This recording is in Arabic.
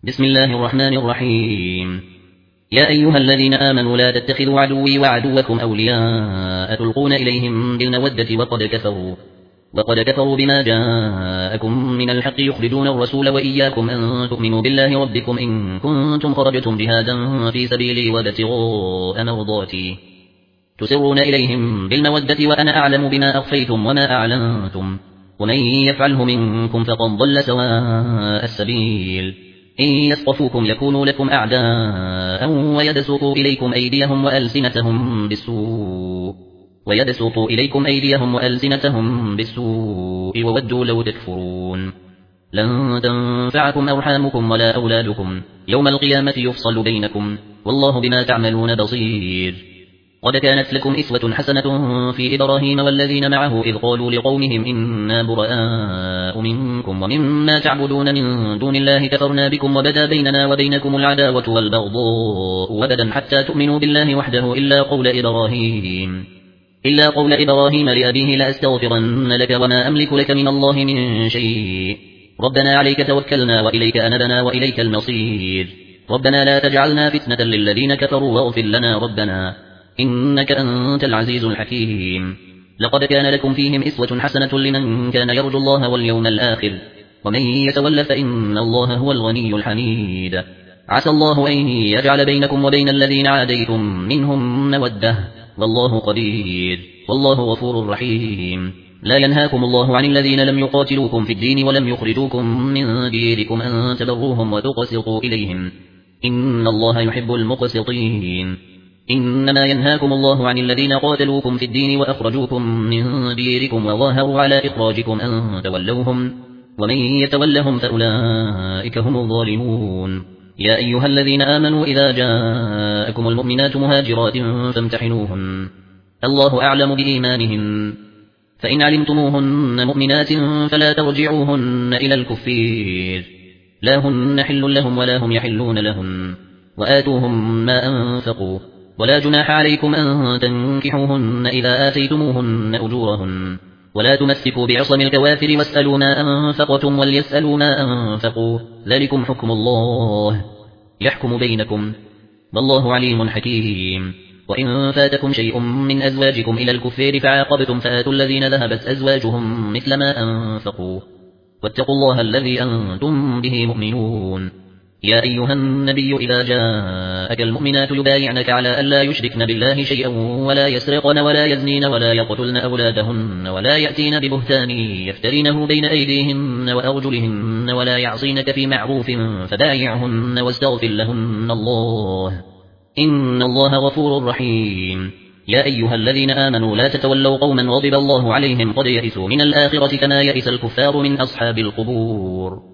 بسم الله الرحمن الرحيم. يا أيها الذين آمنوا لا تتخذوا عدوي وعدوكم أولياء تلقون إليهم بالمودة وقد كفروا بما جاءكم من الحق يخرجون الرسول وإياكم أن تؤمنوا بالله ربكم إن كنتم خرجتم جهادا في سبيلي وابتغاء مرضاتي تسرون إليهم بالمودة وأنا أعلم بما أخفيتم وما أعلنتم ومن يفعله منكم فقد ضل سواء السبيل. إن يثقفوكم يكونوا لكم أعداء ويبسطوا إليكم أيديهم وألسنتهم بالسوء وودوا لو تكفرون. لن تنفعكم أرحامكم ولا أولادكم يوم القيامة يفصل بينكم والله بما تعملون بصير. قد كانت لكم إسوة حسنة في إبراهيم والذين معه إذ قالوا لقومهم إنا براء منكم ومما تعبدون من دون الله كفرنا بكم وبدا بيننا وبينكم العداوة والبغضاء أبدا حتى تؤمنوا بالله وحده إلا قول إبراهيم لأبيه لأستغفرن لك وما أملك لك من الله من شيء ربنا عليك توكلنا وإليك أنبنا وإليك المصير. ربنا لا تجعلنا فتنة للذين كفروا واغفر لنا ربنا إنك أنت العزيز الحكيم. لقد كان لكم فيهم إسوة حسنة لمن كان يرجو الله واليوم الآخر ومن يتول فإن الله هو الغني الحميد. عسى الله أن يجعل بينكم وبين الذين عاديتم منهم مودة والله قدير والله غفور رحيم. لا ينهاكم الله عن الذين لم يقاتلوكم في الدين ولم يخرجوكم من ديركم أن تبروهم وتقسطوا إليهم إن الله يحب المقسطين. إنما ينهاكم الله عن الذين قاتلوكم في الدين وأخرجوكم من ديركم وظاهروا على إخراجكم أن تولوهم ومن يتولهم فأولئك هم الظالمون. يا أيها الذين آمنوا إذا جاءكم المؤمنات مهاجرات فامتحنوهن الله أعلم بإيمانهن فإن علمتموهن مؤمنات فلا ترجعوهن إلى الكفير لا هن حل لهم ولا هم يحلون لهم وآتوهم ما أنفقوا ولا جناح عليكم أن تنكحوهن إذا آتيتموهن أجورهن ولا تمسكوا بعصم الكوافر واسألوا ما أنفقتم وليسألوا ما أنفقوا ذلكم حكم الله يحكم بينكم والله عليم حكيم. وإن فاتكم شيء من أزواجكم إلى الكفار فعاقبتم فآتوا الذين ذهبت أزواجهم مثل ما أنفقوا واتقوا الله الذي أنتم به مؤمنون. يا أيها النبي إذا جاءك المؤمنات يبايعنك على ألا يشركن بالله شيئا ولا يسرقن ولا يزنين ولا يقتلن أولادهن ولا يأتين ببهتان يفترينه بين أيديهن وأرجلهن ولا يعصينك في معروف فبايعهن واستغفر لهن الله إن الله غفور رحيم. يا أيها الذين آمنوا لا تتولوا قوما غضب الله عليهم قد يئسوا من الآخرة كما يئس الكفار من أصحاب القبور.